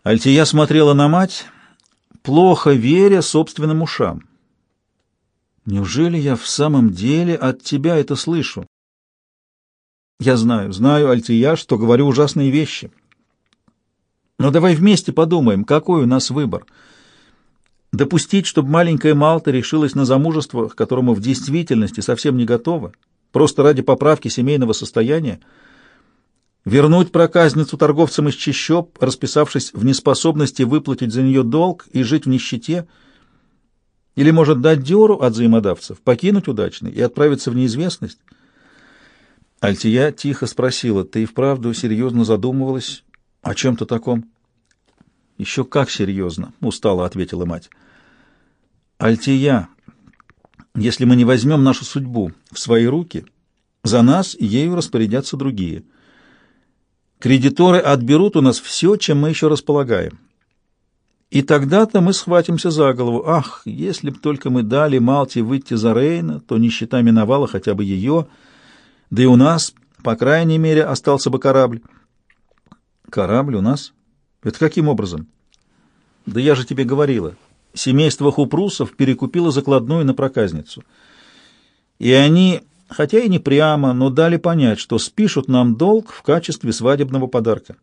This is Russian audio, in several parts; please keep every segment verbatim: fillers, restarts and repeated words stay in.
Альтия смотрела на мать, плохо веря собственным ушам. «Неужели я в самом деле от тебя это слышу?» «Я знаю, знаю, Альтия, что говорю ужасные вещи. Но давай вместе подумаем, какой у нас выбор. Допустить, чтобы маленькая Малта решилась на замужество, к которому в действительности совсем не готова, просто ради поправки семейного состояния, вернуть проказницу торговцам из чащоб, расписавшись в неспособности выплатить за нее долг и жить в нищете, или, может, дать дёру от взаимодавцев, покинуть удачный и отправиться в неизвестность?» Альтия тихо спросила: «Ты и вправду серьезно задумывалась о чем-то таком?» «Еще как серьезно», — устало ответила мать. «Альтия, если мы не возьмем нашу судьбу в свои руки, за нас ею распорядятся другие. Кредиторы отберут у нас все, чем мы еще располагаем. И тогда-то мы схватимся за голову. Ах, если б только мы дали Малте выйти за Рейна, то нищета миновала хотя бы ее, да и у нас, по крайней мере, остался бы корабль». «Корабль у нас? Это каким образом?» «Да я же тебе говорила. Семейство Хупрусов перекупило закладную на проказницу. И они, хотя и не прямо, но дали понять, что спишут нам долг в качестве свадебного подарка».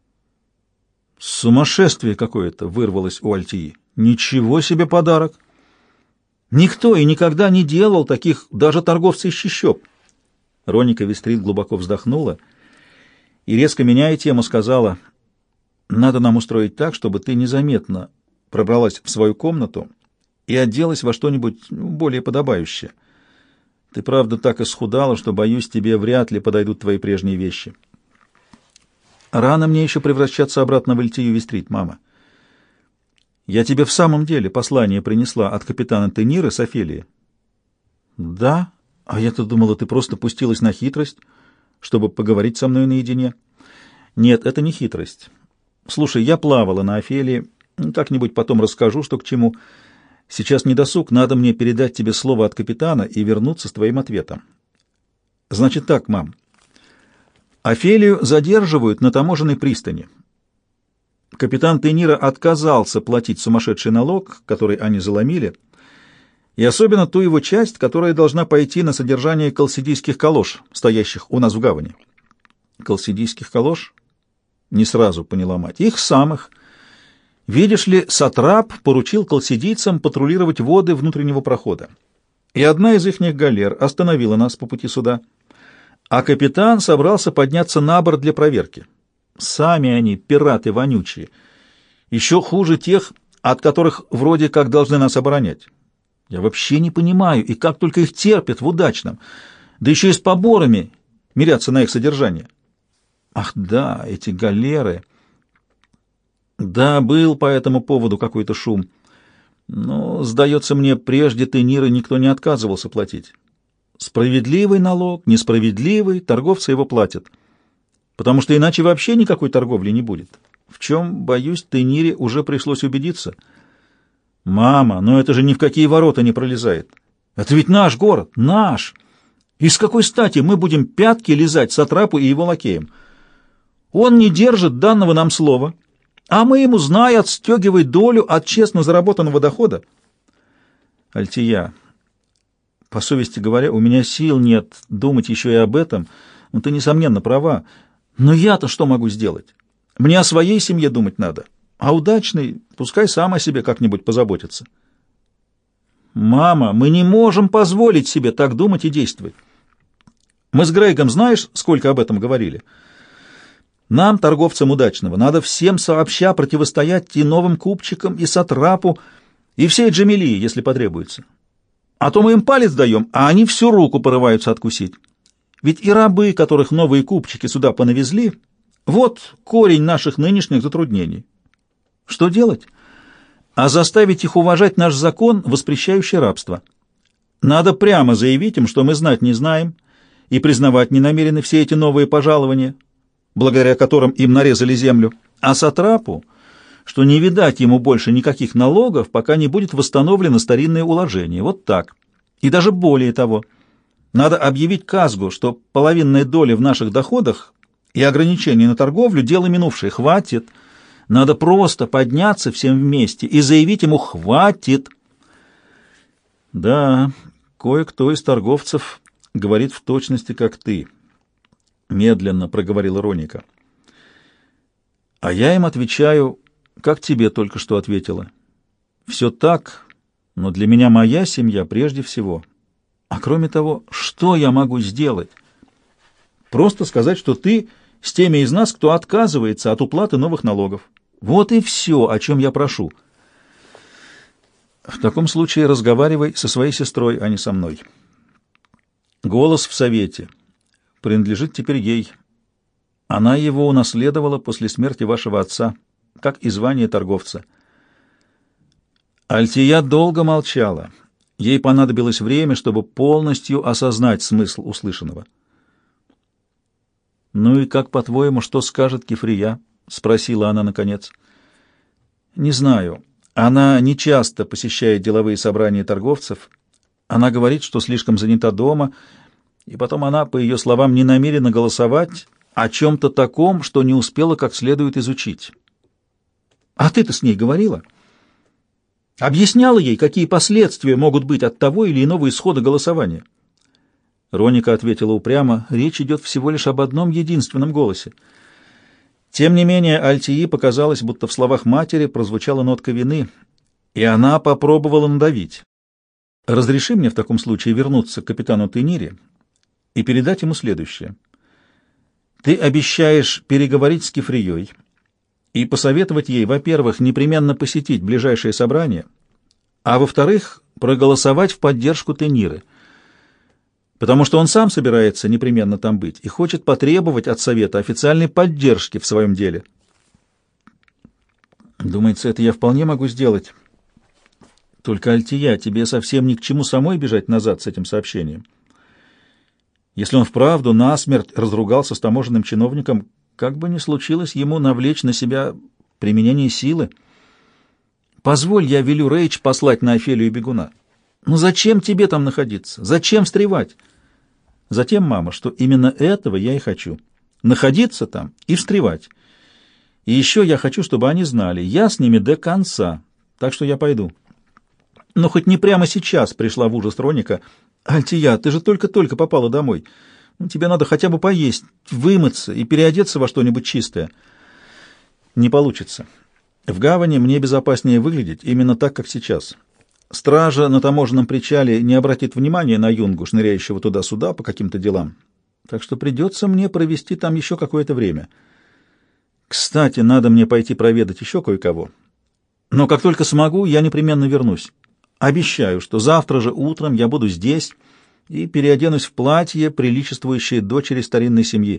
«Сумасшествие какое-то!» — вырвалось у Альтии. «Ничего себе подарок! Никто и никогда не делал таких, даже торговцы из чащоб». Роника Вестрит глубоко вздохнула и, резко меняя тему, сказала: «Надо нам устроить так, чтобы ты незаметно пробралась в свою комнату и оделась во что-нибудь ну, более подобающее. Ты, правда, так исхудала, что, боюсь, тебе вряд ли подойдут твои прежние вещи». «Рано мне еще превращаться обратно в Альтию Вестрит, мама. Я тебе в самом деле послание принесла от капитана Тениры с Офелии». «Да? А я-то думала, ты просто пустилась на хитрость, чтобы поговорить со мной наедине». «Нет, это не хитрость. Слушай, я плавала на Офелии, как-нибудь потом расскажу, что к чему. Сейчас не досуг, надо мне передать тебе слово от капитана и вернуться с твоим ответом». «Значит так, мам. Офелию задерживают на таможенной пристани. Капитан Тенира отказался платить сумасшедший налог, который они заломили, и особенно ту его часть, которая должна пойти на содержание колсидийских калош, стоящих у нас в гавани». «Колсидийских калош?» — не сразу поняла мать. «Их самых. Видишь ли, сатрап поручил колсидийцам патрулировать воды внутреннего прохода, и одна из ихних галер остановила нас по пути сюда, а капитан собрался подняться на борт для проверки. Сами они пираты вонючие, еще хуже тех, от которых вроде как должны нас оборонять. Я вообще не понимаю, и как только их терпят в удачном, да еще и с поборами мирятся на их содержание». «Ах да, эти галеры!» «Да, был по этому поводу какой-то шум. Но, сдается мне, прежде Тениры никто не отказывался платить. Справедливый налог, несправедливый, торговцы его платят, потому что иначе вообще никакой торговли не будет. В чем, боюсь, Тенире уже пришлось убедиться». «Мама, но это же ни в какие ворота не пролезает. Это ведь наш город, наш. И с какой стати мы будем пятки лизать сатрапу и его лакеям? Он не держит данного нам слова, а мы ему, зная, отстегивай долю от честно заработанного дохода». «Альтия, по совести говоря, у меня сил нет думать еще и об этом. Ну, ты, несомненно, права. Но я-то что могу сделать? Мне о своей семье думать надо, а удачный пускай сам о себе как-нибудь позаботится». «Мама, мы не можем позволить себе так думать и действовать. Мы с Грейгом знаешь, сколько об этом говорили? Нам, торговцам удачного, надо всем сообща противостоять и новым купчикам, и сатрапу, и всей Джамилии, если потребуется. А то мы им палец даем, а они всю руку порываются откусить. Ведь и рабы, которых новые купчики сюда понавезли, вот корень наших нынешних затруднений. Что делать? А заставить их уважать наш закон, воспрещающий рабство. Надо прямо заявить им, что мы знать не знаем и признавать не намерены все эти новые пожалования, благодаря которым им нарезали землю, а сатрапу, что не видать ему больше никаких налогов, пока не будет восстановлено старинное уложение. Вот так. И даже более того, надо объявить Казгу, что половинная доля в наших доходах и ограничение на торговлю — дело минувшее. Хватит. Надо просто подняться всем вместе и заявить ему «хватит». Да, кое-кто из торговцев говорит в точности, как ты, — медленно проговорила Роника. А я им отвечаю, как тебе только что ответила. Все так, но для меня моя семья прежде всего. А кроме того, что я могу сделать? Просто сказать, что ты с теми из нас, кто отказывается от уплаты новых налогов. Вот и все, о чем я прошу. В таком случае разговаривай со своей сестрой, а не со мной. Голос в совете принадлежит теперь ей. Она его унаследовала после смерти вашего отца, как и звание торговца. Альтия долго молчала. Ей понадобилось время, чтобы полностью осознать смысл услышанного. «Ну и как, по-твоему, что скажет Кефрия?» — спросила она наконец. «Не знаю. Она нечасто посещает деловые собрания торговцев. Она говорит, что слишком занята дома, и потом она, по ее словам, не намерена голосовать о чем-то таком, что не успела как следует изучить. А ты-то с ней говорила? Объясняла ей, какие последствия могут быть от того или иного исхода голосования?» Роника ответила упрямо, речь идет всего лишь об одном единственном голосе. Тем не менее, Альтии показалось, будто в словах матери прозвучала нотка вины, и она попробовала надавить. «Разреши мне в таком случае вернуться к капитану Тейнире и передать ему следующее. Ты обещаешь переговорить с Кефрией и посоветовать ей, во-первых, непременно посетить ближайшее собрание, а во-вторых, проголосовать в поддержку Тейниры, потому что он сам собирается непременно там быть и хочет потребовать от Совета официальной поддержки в своем деле». «Думается, это я вполне могу сделать. Только, Альтия, тебе совсем ни к чему самой бежать назад с этим сообщением. Если он вправду насмерть разругался с таможенным чиновником, как бы ни случилось ему навлечь на себя применение силы. Позволь, я велю Рейдж послать на Офелию бегуна. Ну зачем тебе там находиться? Зачем встревать? Затем, мама, что именно этого я и хочу. Находиться там и встревать. И еще я хочу, чтобы они знали, я с ними до конца, так что я пойду». Но хоть не прямо сейчас, пришла в ужас Роника. «Альтия, ты же только-только попала домой. Тебе надо хотя бы поесть, вымыться и переодеться во что-нибудь чистое». «Не получится. В гавани мне безопаснее выглядеть именно так, как сейчас. Стража на таможенном причале не обратит внимания на юнгу, шныряющего туда-сюда по каким-то делам. Так что придется мне провести там еще какое-то время. Кстати, надо мне пойти проведать еще кое-кого. Но как только смогу, я непременно вернусь. Обещаю, что завтра же утром я буду здесь и переоденусь в платье, приличествующее дочери старинной семьи».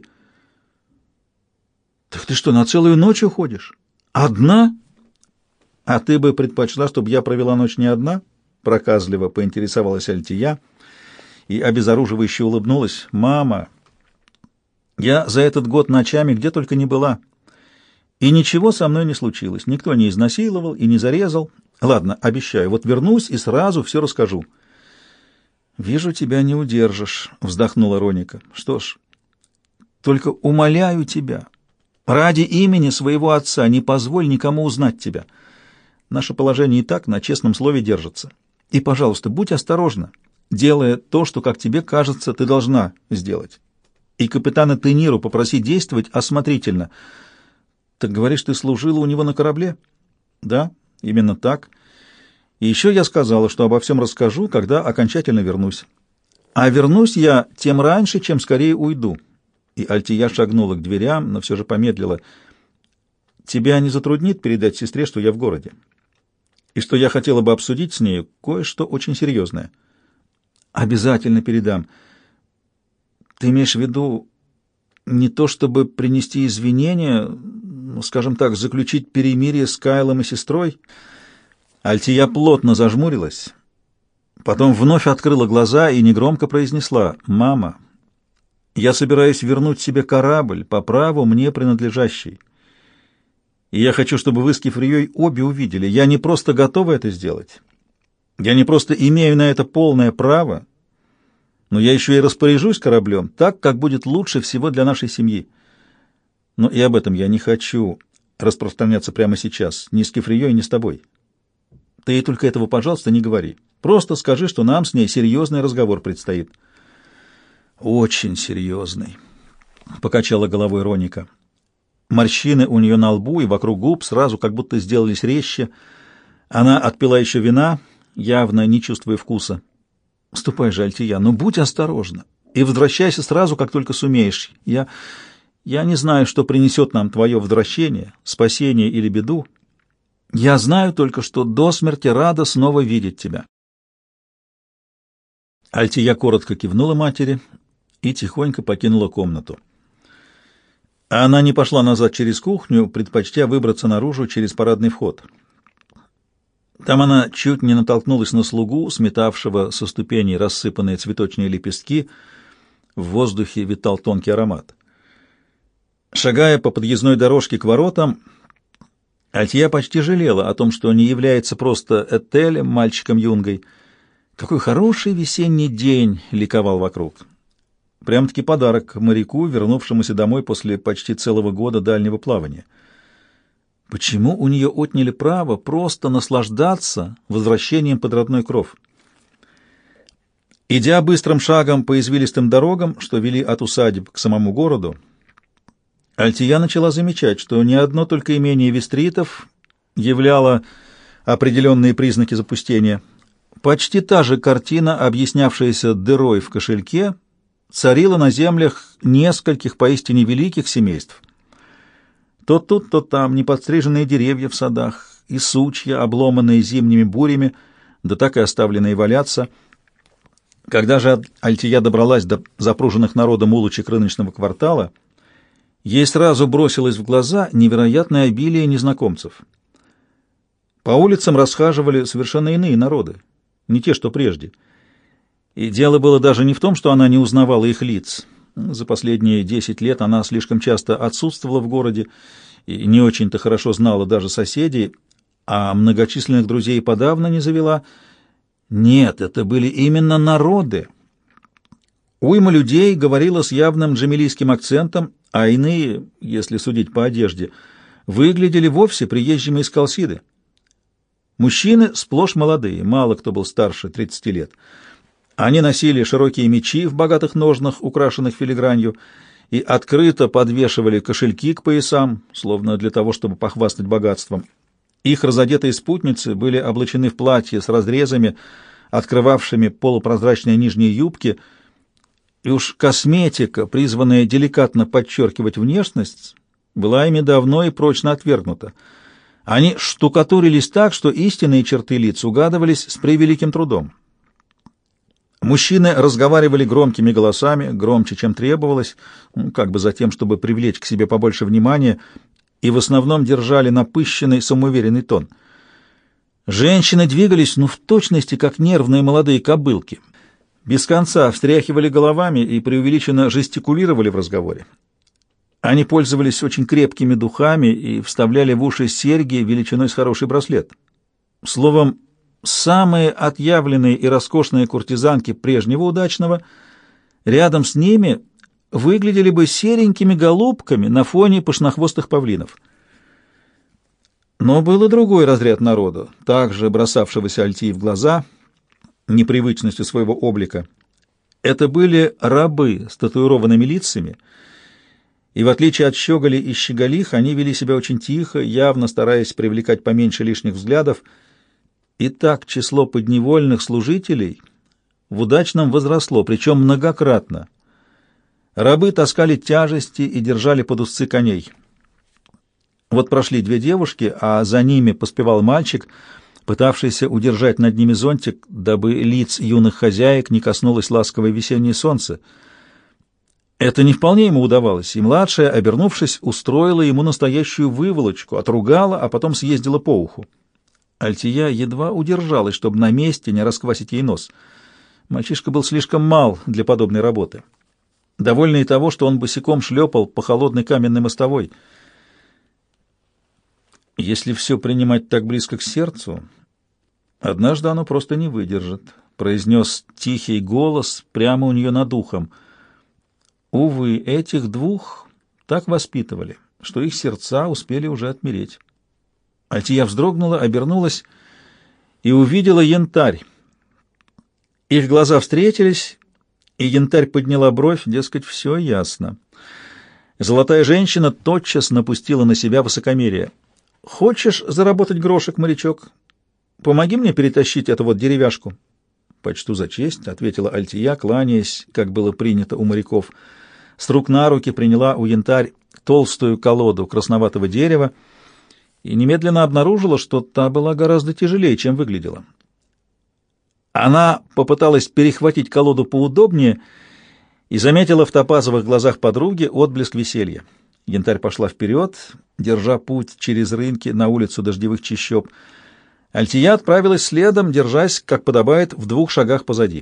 «Так ты что, на целую ночь уходишь? Одна?» «А ты бы предпочла, чтобы я провела ночь не одна?» — проказливо поинтересовалась Альтия и обезоруживающе улыбнулась. «Мама, я за этот год ночами где только не была, и ничего со мной не случилось. Никто не изнасиловал и не зарезал. Ладно, обещаю, вот вернусь и сразу все расскажу». «Вижу, тебя не удержишь», — вздохнула Роника. «Что ж, только умоляю тебя, ради имени своего отца не позволь никому узнать тебя. Наше положение и так на честном слове держится. И, пожалуйста, будь осторожна, делая то, что, как тебе кажется, ты должна сделать. И капитана Тейниру попроси действовать осмотрительно». «Так говоришь, ты служила у него на корабле?» «Да, именно так. И еще я сказала, что обо всем расскажу, когда окончательно вернусь. А вернусь я тем раньше, чем скорее уйду». И Альтия шагнула к дверям, но все же помедлила. «Тебя не затруднит передать сестре, что я в городе, и что я хотела бы обсудить с нею кое-что очень серьезное?» «Обязательно передам. Ты имеешь в виду не то чтобы принести извинения, ну, скажем так, заключить перемирие с Кайлом и сестрой?» Альтия плотно зажмурилась, потом вновь открыла глаза и негромко произнесла: «Мама, я собираюсь вернуть себе корабль по праву мне принадлежащий. И я хочу, чтобы вы с Кефрией обе увидели. Я не просто готова это сделать. Я не просто имею на это полное право, но я еще и распоряжусь кораблем так, как будет лучше всего для нашей семьи. Но и об этом я не хочу распространяться прямо сейчас, ни с Кефрией, ни с тобой. Ты ей только этого, пожалуйста, не говори. Просто скажи, что нам с ней серьезный разговор предстоит». «Очень серьезный», — покачала головой Роника. Морщины у нее на лбу и вокруг губ сразу как будто сделались резче. Она отпила еще вина, явно не чувствуя вкуса. «Ступай же, Альтия, но будь осторожна и возвращайся сразу, как только сумеешь. Я... я не знаю, что принесет нам твое возвращение, спасение или беду. Я знаю только, что до смерти рада снова видеть тебя». Альтия коротко кивнула матери и тихонько покинула комнату. Она не пошла назад через кухню, предпочтя выбраться наружу через парадный вход. Там она чуть не натолкнулась на слугу, сметавшего со ступеней рассыпанные цветочные лепестки. В воздухе витал тонкий аромат. Шагая по подъездной дорожке к воротам, Альтия почти жалела о том, что не является просто Этелем, мальчиком-юнгой. Какой хороший весенний день ликовал вокруг. Прям-таки подарок моряку, вернувшемуся домой после почти целого года дальнего плавания. Почему у нее отняли право просто наслаждаться возвращением под родной кров? Идя быстрым шагом по извилистым дорогам, что вели от усадеб к самому городу, Альтия начала замечать, что ни одно только имение вестритов являло определенные признаки запустения. Почти та же картина, объяснявшаяся дырой в кошельке, царила на землях нескольких поистине великих семейств. То тут, то там неподстриженные деревья в садах и сучья, обломанные зимними бурями, да так и оставленные валяться. Когда же Альтия добралась до запруженных народом улочек рыночного квартала, ей сразу бросилось в глаза невероятное обилие незнакомцев. По улицам расхаживали совершенно иные народы, не те, что прежде. И дело было даже не в том, что она не узнавала их лиц. За последние десять лет она слишком часто отсутствовала в городе и не очень-то хорошо знала даже соседей, а многочисленных друзей подавно не завела. Нет, это были именно народы. Уйма людей говорила с явным джамилийским акцентом, а иные, если судить по одежде, выглядели вовсе приезжими из Калсиды. Мужчины сплошь молодые, мало кто был старше тридцати лет. Они носили широкие мечи в богатых ножнах, украшенных филигранью, и открыто подвешивали кошельки к поясам, словно для того, чтобы похвастать богатством. Их разодетые спутницы были облачены в платья с разрезами, открывавшими полупрозрачные нижние юбки, и уж косметика, призванная деликатно подчеркивать внешность, была ими давно и прочно отвергнута. Они штукатурились так, что истинные черты лиц угадывались с превеликим трудом. Мужчины разговаривали громкими голосами, громче, чем требовалось, как бы за тем, чтобы привлечь к себе побольше внимания, и в основном держали напыщенный, самоуверенный тон. Женщины двигались, ну, в точности, как нервные молодые кобылки. Без конца встряхивали головами и преувеличенно жестикулировали в разговоре. Они пользовались очень крепкими духами и вставляли в уши серьги величиной с хороший браслет. Словом, самые отъявленные и роскошные куртизанки прежнего удачного рядом с ними выглядели бы серенькими голубками на фоне пышнохвостых павлинов. Но был и другой разряд народа, также бросавшегося Альтии в глаза непривычностью своего облика. Это были рабы с татуированными лицами, и в отличие от щеголей и щеголих, они вели себя очень тихо, явно стараясь привлекать поменьше лишних взглядов. И так число подневольных служителей в удачном возросло, причем многократно. Рабы таскали тяжести и держали под узцы коней. Вот прошли две девушки, а за ними поспевал мальчик, пытавшийся удержать над ними зонтик, дабы лиц юных хозяек не коснулось ласковое весеннее солнце. Это не вполне ему удавалось, и младшая, обернувшись, устроила ему настоящую выволочку, отругала, а потом съездила по уху. Альтия едва удержалась, чтобы на месте не расквасить ей нос. Мальчишка был слишком мал для подобной работы. Довольный того, что он босиком шлепал по холодной каменной мостовой. Если все принимать так близко к сердцу, однажды оно просто не выдержит, — произнес тихий голос прямо у нее над ухом. Увы, этих двух так воспитывали. что их сердца успели уже отмереть. Альтия вздрогнула, обернулась и увидела Янтарь. Их глаза встретились, и Янтарь подняла бровь, дескать, все ясно. Золотая женщина тотчас напустила на себя высокомерие. «Хочешь заработать грошек, морячок? Помоги мне перетащить эту вот деревяшку». «Почту за честь», — ответила Альтия, кланяясь, как было принято у моряков. С рук на руки приняла у Янтарь толстую колоду красноватого дерева и немедленно обнаружила, что та была гораздо тяжелее, чем выглядела. Она попыталась перехватить колоду поудобнее и заметила в топазовых глазах подруги отблеск веселья. Янтарь пошла вперед, держа путь через рынки на улицу дождевых чащоб. Альтия отправилась следом, держась, как подобает, в двух шагах позади.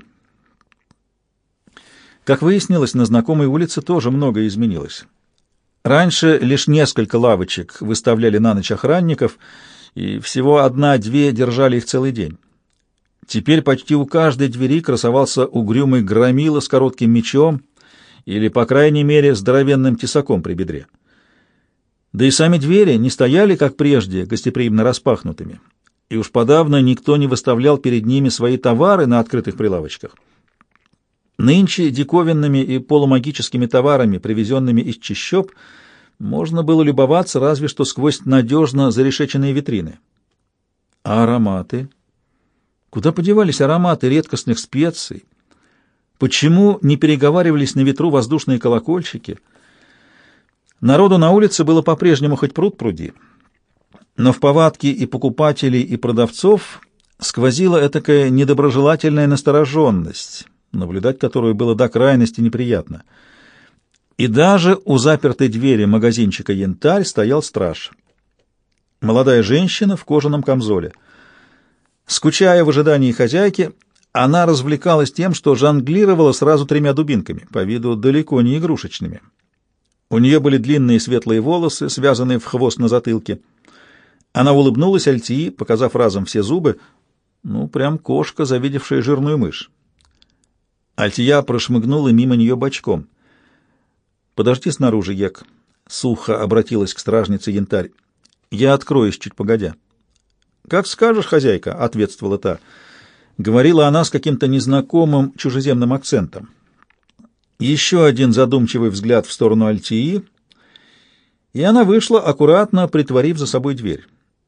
Как выяснилось, на знакомой улице тоже многое изменилось. Раньше лишь несколько лавочек выставляли на ночь охранников, и всего одна-две держали их целый день. Теперь почти у каждой двери красовался угрюмый громила с коротким мечом или, по крайней мере, здоровенным тесаком при бедре. Да и сами двери не стояли, как прежде, гостеприимно распахнутыми, и уж подавно никто не выставлял перед ними свои товары на открытых прилавочках. Нынче диковинными и полумагическими товарами, привезенными из чащоб, можно было любоваться разве что сквозь надежно зарешеченные витрины. А ароматы? Куда подевались ароматы редкостных специй? Почему не переговаривались на ветру воздушные колокольчики? Народу на улице было по-прежнему хоть пруд пруди, но в повадке и покупателей, и продавцов сквозила этакая недоброжелательная настороженность, наблюдать которую было до крайности неприятно. И даже у запертой двери магазинчика «Янтарь» стоял страж. Молодая женщина в кожаном камзоле. Скучая в ожидании хозяйки, она развлекалась тем, что жонглировала сразу тремя дубинками, по виду далеко не игрушечными. У нее были длинные светлые волосы, связанные в хвост на затылке. Она улыбнулась Альтии, показав разом все зубы, ну, прям кошка, завидевшая жирную мышь. Альтия прошмыгнула мимо нее бочком. «Подожди снаружи, Ек», — сухо обратилась к стражнице Янтарь. «Я откроюсь чуть погодя». «Как скажешь, хозяйка», — ответствовала та. Говорила она с каким-то незнакомым чужеземным акцентом. Еще один задумчивый взгляд в сторону Альтии, и она вышла, аккуратно притворив за собой дверь.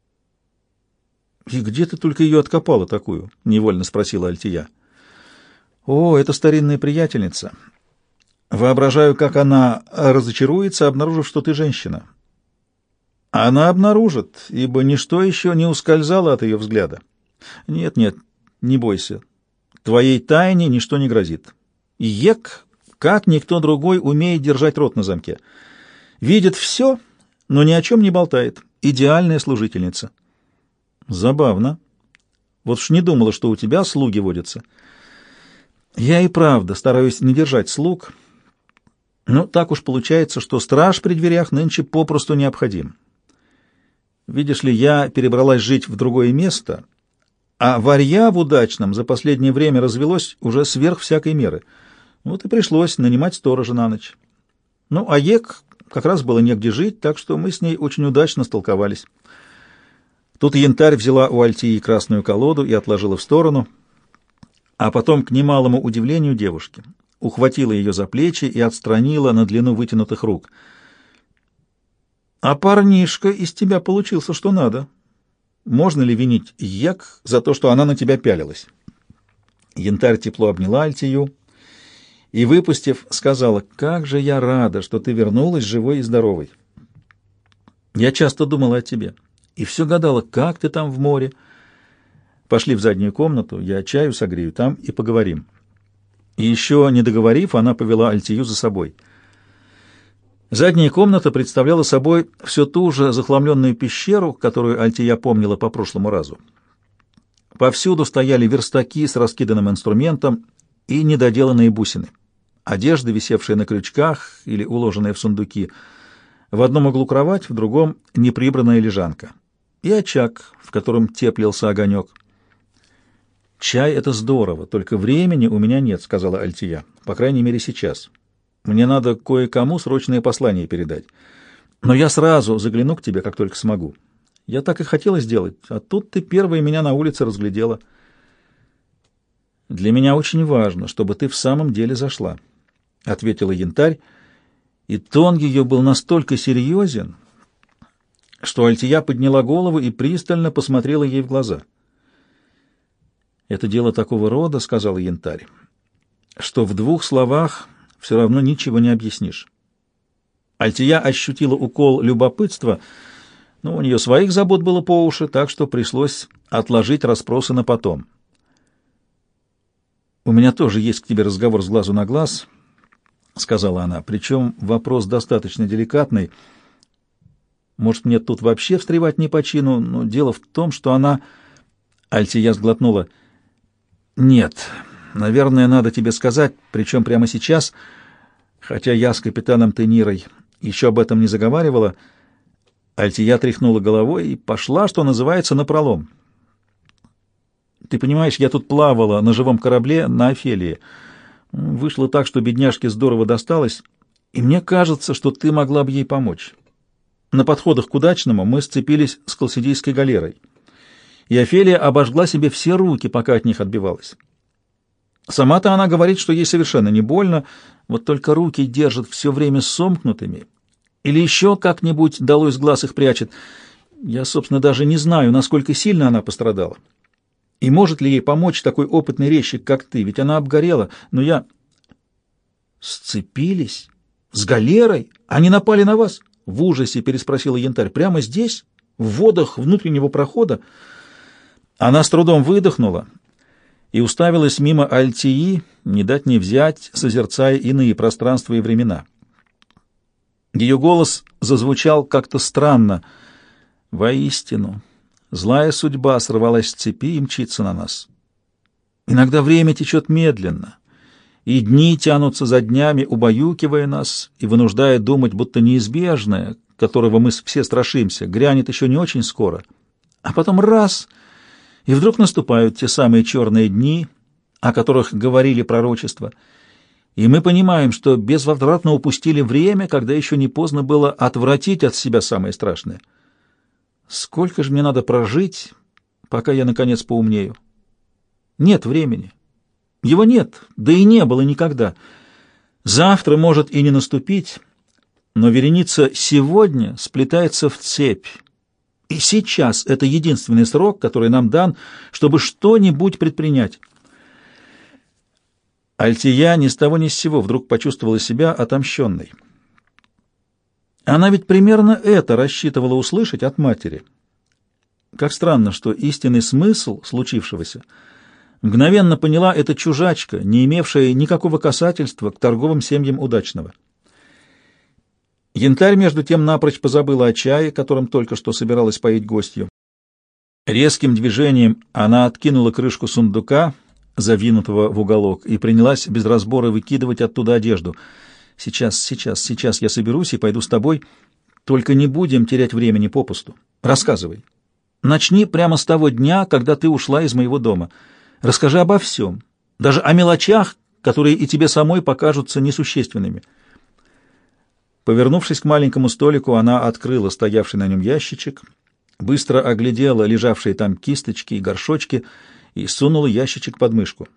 «И где ты только ее откопала такую?» — невольно спросила Альтия. «О, это старинная приятельница. Воображаю, как она разочаруется, обнаружив, что ты женщина». Она обнаружит, ибо ничто еще не ускользало от ее взгляда. Нет, нет, не бойся. Твоей тайне ничто не грозит. Ек, как никто другой, умеет держать рот на замке. Видит все, но ни о чем не болтает. Идеальная служительница. Забавно. Вот уж не думала, что у тебя слуги водятся. Я и правда стараюсь не держать слуг, но так уж получается, что страж при дверях нынче попросту необходим. Видишь ли, я перебралась жить в другое место, а варья в удачном за последнее время развелось уже сверх всякой меры. Вот и пришлось нанимать сторожа на ночь. Ну, а Ек как раз было негде жить, так что мы с ней очень удачно столковались. Тут Янтарь взяла у Альтии красную колоду и отложила в сторону, а потом, к немалому удивлению девушки, ухватила ее за плечи и отстранила на длину вытянутых рук. «А парнишка из тебя получился что надо. Можно ли винить Ек за то, что она на тебя пялилась?» Янтарь тепло обняла Альтию и, выпустив, сказала: «Как же я рада, что ты вернулась живой и здоровой. Я часто думала о тебе и все гадала, как ты там в море. Пошли в заднюю комнату, я чаю согрею там и поговорим». И еще не договорив, она повела Альтию за собой. Задняя комната представляла собой все ту же захламленную пещеру, которую Альтия помнила по прошлому разу. Повсюду стояли верстаки с раскиданным инструментом и недоделанные бусины. Одежда, висевшая на крючках или уложенная в сундуки. В одном углу кровать, в другом — неприбранная лежанка. И очаг, в котором теплился огонек. «Чай — это здорово, только времени у меня нет», — сказала Альтия. «По крайней мере, сейчас. Мне надо кое-кому срочное послание передать. Но я сразу загляну к тебе, как только смогу. Я так и хотела сделать, а тут ты первая меня на улице разглядела. Для меня очень важно, чтобы ты в самом деле зашла, — ответила Янтарь, и тон ее был настолько серьезен, что Альтия подняла голову и пристально посмотрела ей в глаза. «Это дело такого рода, — сказала Янтарь, — что в двух словах все равно ничего не объяснишь». Альтия ощутила укол любопытства, но у нее своих забот было по уши, так что пришлось отложить расспросы на потом. «У меня тоже есть к тебе разговор с глазу на глаз», — сказала она, — «причем вопрос достаточно деликатный. Может, мне тут вообще встревать не по чину, но дело в том, что она...» Альтия сглотнула. «Нет, наверное, надо тебе сказать, причем прямо сейчас, хотя я с капитаном Тенирой еще об этом не заговаривала». Альтия тряхнула головой и пошла, что называется, напролом. «Ты понимаешь, я тут плавала на живом корабле на Офелии. Вышло так, что бедняжке здорово досталось, и мне кажется, что ты могла бы ей помочь. На подходах к Удачному мы сцепились с Колсидийской галерой, и Офелия обожгла себе все руки, пока от них отбивалась. Сама-то она говорит, что ей совершенно не больно, вот только руки держат все время сомкнутыми, или еще как-нибудь долой с глаз их прячет. Я, собственно, даже не знаю, насколько сильно она пострадала. И может ли ей помочь такой опытный резчик, как ты? Ведь она обгорела. Но я... Сцепились? С галерой? Они напали на вас? В ужасе переспросила Янтарь. Прямо здесь? В водах внутреннего прохода? Она с трудом выдохнула и уставилась мимо Альтии, не дать не взять, созерцая иные пространства и времена. Ее голос зазвучал как-то странно. «Воистину, злая судьба сорвалась с цепи и мчится на нас. Иногда время течет медленно, и дни тянутся за днями, убаюкивая нас и вынуждая думать, будто неизбежное, которого мы все страшимся, грянет еще не очень скоро. А потом раз — и вдруг наступают те самые черные дни, о которых говорили пророчества, и мы понимаем, что безвозвратно упустили время, когда еще не поздно было отвратить от себя самое страшное. Сколько же мне надо прожить, пока я, наконец, поумнею? Нет времени. Его нет, да и не было никогда. Завтра может и не наступить, но вереница сегодня сплетается в цепь. И сейчас это единственный срок, который нам дан, чтобы что-нибудь предпринять. Альтия ни с того ни с сего вдруг почувствовала себя отомщенной. Она ведь примерно это рассчитывала услышать от матери. Как странно, что истинный смысл случившегося мгновенно поняла эта чужачка, не имевшая никакого касательства к торговым семьям Удачного. Янтарь, между тем, напрочь позабыла о чае, которым только что собиралась поить гостью. Резким движением она откинула крышку сундука, завинутого в уголок, и принялась без разбора выкидывать оттуда одежду. «Сейчас, сейчас, сейчас я соберусь и пойду с тобой. Только не будем терять времени попусту. Рассказывай. Начни прямо с того дня, когда ты ушла из моего дома. Расскажи обо всем, даже о мелочах, которые и тебе самой покажутся несущественными». Повернувшись к маленькому столику, она открыла стоявший на нем ящичек, быстро оглядела лежавшие там кисточки и горшочки и сунула ящичек под мышку.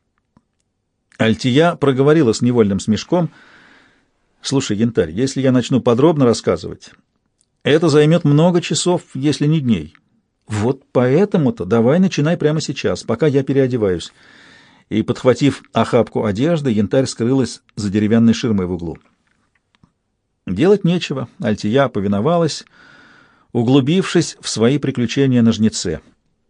Альтия проговорила с невольным смешком: «Слушай, Янтарь, если я начну подробно рассказывать, это займет много часов, если не дней. Вот поэтому-то давай начинай прямо сейчас, пока я переодеваюсь». И, подхватив охапку одежды, Янтарь скрылась за деревянной ширмой в углу. Делать нечего, Альтия повиновалась, углубившись в свои приключения на жнеце.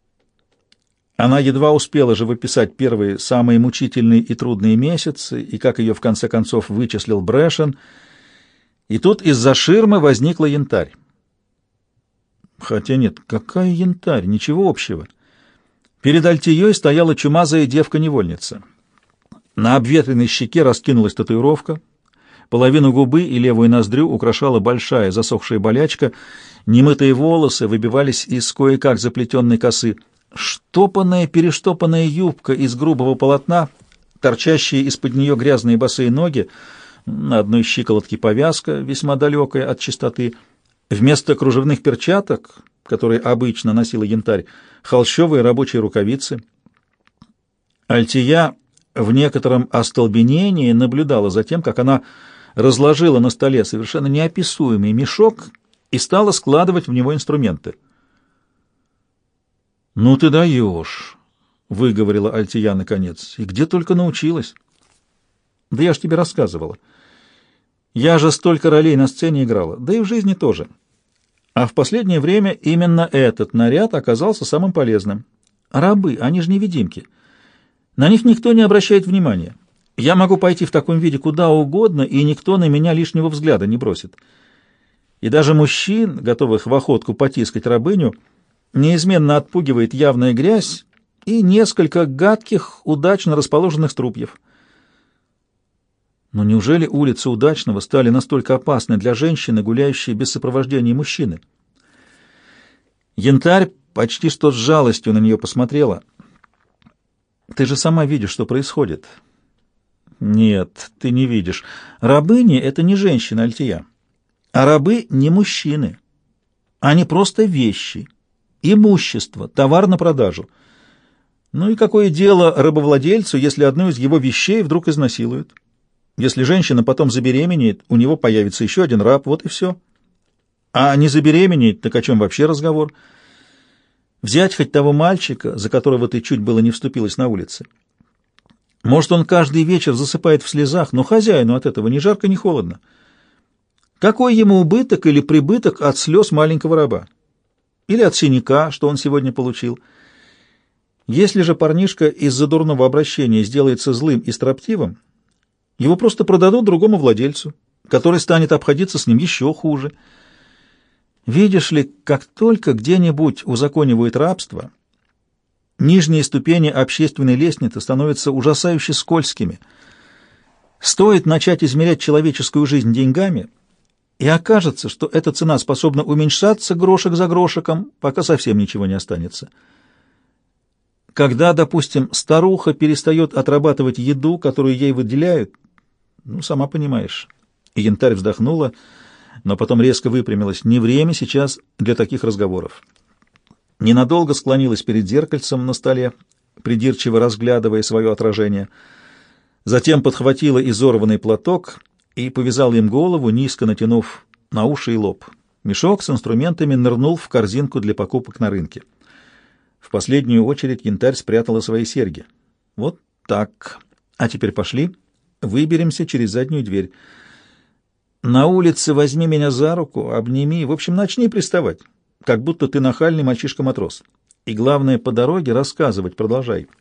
Она едва успела живописать первые, самые мучительные и трудные месяцы, и как ее в конце концов вычислил Брэшен, и тут из-за ширмы возникла Янтарь. Хотя нет, какая Янтарь, ничего общего. Перед Альтией стояла чумазая девка-невольница. На обветренной щеке раскинулась татуировка, половину губы и левую ноздрю украшала большая засохшая болячка, немытые волосы выбивались из кое-как заплетенной косы, штопанная-перештопанная юбка из грубого полотна, торчащие из-под нее грязные босые ноги, На одной щиколотке повязка, весьма далекая от чистоты. Вместо кружевных перчаток, которые обычно носила Янтарь, холщовые рабочие рукавицы. Альтия в некотором остолбенении наблюдала за тем, как она разложила на столе совершенно неописуемый мешок и стала складывать в него инструменты. «Ну ты даешь!» — выговорила Альтия наконец. «И где только научилась?» «Да я ж тебе рассказывала. Я же столько ролей на сцене играла, да и в жизни тоже. А в последнее время именно этот наряд оказался самым полезным. Рабы, они же невидимки. На них никто не обращает внимания. Я могу пойти в таком виде куда угодно, и никто на меня лишнего взгляда не бросит. И даже мужчин, готовых в охотку потискать рабыню, неизменно отпугивает явная грязь и несколько гадких, удачно расположенных струпьев. Но неужели улицы Удачного стали настолько опасны для женщины, гуляющей без сопровождения мужчины? Янтарь почти что с жалостью на нее посмотрела. «Ты же сама видишь, что происходит». «Нет, ты не видишь. Рабыни — это не женщины, Альтия. А рабы — не мужчины. Они просто вещи, имущество, товар на продажу. Ну и какое дело рабовладельцу, если одну из его вещей вдруг изнасилуют? Если женщина потом забеременеет, у него появится еще один раб, вот и все. А не забеременеет, так о чем вообще разговор? Взять хоть того мальчика, за которого ты чуть было не вступилась на улице. Может, он каждый вечер засыпает в слезах, но хозяину от этого ни жарко, ни холодно. Какой ему убыток или прибыток от слез маленького раба? Или от синяка, что он сегодня получил? Если же парнишка из-за дурного обращения сделается злым и строптивым, его просто продадут другому владельцу, который станет обходиться с ним еще хуже. Видишь ли, как только где-нибудь узаконивают рабство, нижние ступени общественной лестницы становятся ужасающе скользкими. Стоит начать измерять человеческую жизнь деньгами, и окажется, что эта цена способна уменьшаться грошек за грошиком, пока совсем ничего не останется. Когда, допустим, старуха перестает отрабатывать еду, которую ей выделяют, ну, сама понимаешь. И Янтарь вздохнула, но потом резко выпрямилась. Не время сейчас для таких разговоров. Ненадолго склонилась перед зеркальцем на столе, придирчиво разглядывая свое отражение. Затем подхватила изорванный платок и повязала им голову, низко натянув на уши и лоб. Мешок с инструментами нырнул в корзинку для покупок на рынке. В последнюю очередь Янтарь спрятала свои серьги. Вот так. А теперь пошли. Выберемся через заднюю дверь. На улице возьми меня за руку, обними, в общем, начни приставать, как будто ты нахальный мальчишка-матрос. И главное, по дороге рассказывать продолжай.